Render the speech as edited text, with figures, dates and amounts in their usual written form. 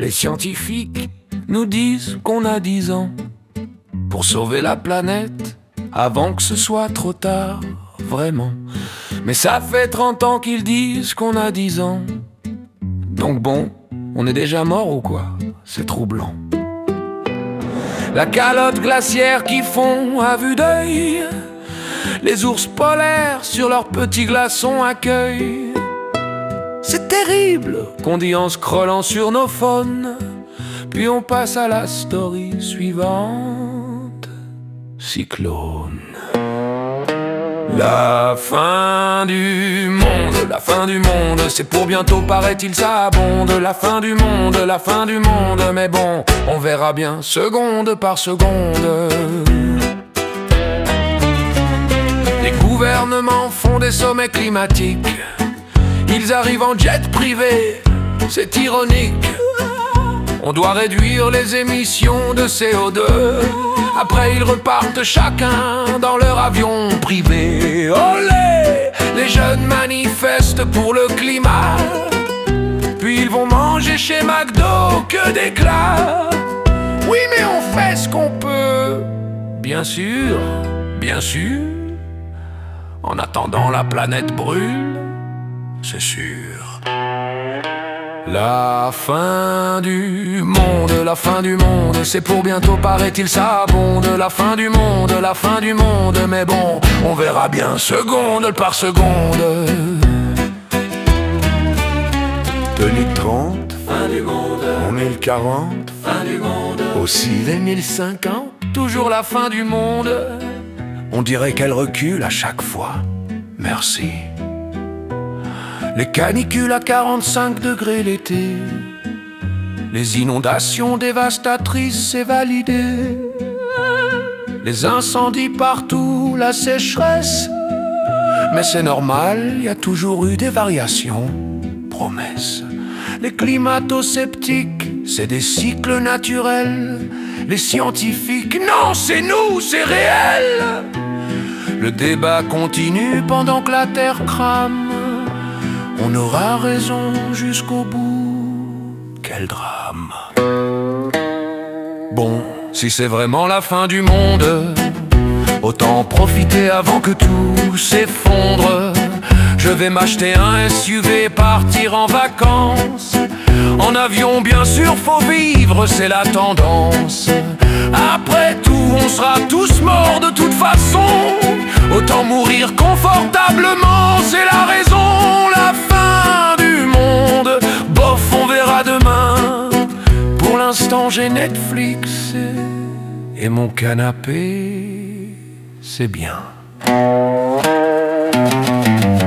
Les scientifiques nous disent qu'on a 10 ans pour sauver la planète avant que ce soit trop tard, vraiment. Mais ça fait 30 ans qu'ils disent qu'on a 10 ans. Donc bon, on est déjà mort ou quoi? C'est troublant. La calotte glaciaire qui fond à vue d'œil, les ours polaires sur leurs petits glaçons accueillent. C'est terrible qu'on dit en scrollant sur nos phones, puis on passe à la story suivante. Cyclone. La fin du monde, c'est pour bientôt, paraît-il, ça abonde. La fin du monde, mais bon, on verra bien seconde par seconde. Les gouvernements font des sommets climatiques, ils arrivent en jet privé, c'est ironique. On doit réduire les émissions de CO2. Après ils repartent chacun dans leur avion privé. Olé! Les jeunes manifestent pour le climat, puis ils vont manger chez McDo que d'éclats. Oui, mais on fait ce qu'on peut, bien sûr, bien sûr. En attendant la planète brûle, c'est sûr. La fin du monde, c'est pour bientôt, paraît-il, ça abonde. La fin du monde, mais bon, on verra bien seconde par seconde. 2030, fin du monde. On est le 40, fin du monde. Aussi les 1050, toujours la fin du monde. On dirait qu'elle recule à chaque fois. Merci. Les canicules à 45 degrés l'été, les inondations dévastatrices, c'est validé. Les incendies partout, la sécheresse. Mais c'est normal, y a toujours eu des variations, promesse. Les climato-sceptiques, c'est des cycles naturels. Les scientifiques, non, c'est nous, c'est réel. Le débat continue pendant que la terre crame. On aura raison jusqu'au bout, quel drame. Bon, si c'est vraiment la fin du monde, autant en profiter avant que tout s'effondre. Je vais m'acheter un SUV et partir en vacances. En avion bien sûr faut vivre, c'est la tendance. Après tout on sera tous morts de toute façon. Autant mourir confortablement, c'est la raison. La fin du monde, bof, on verra demain. Pour l'instant j'ai Netflix et mon canapé, c'est bien.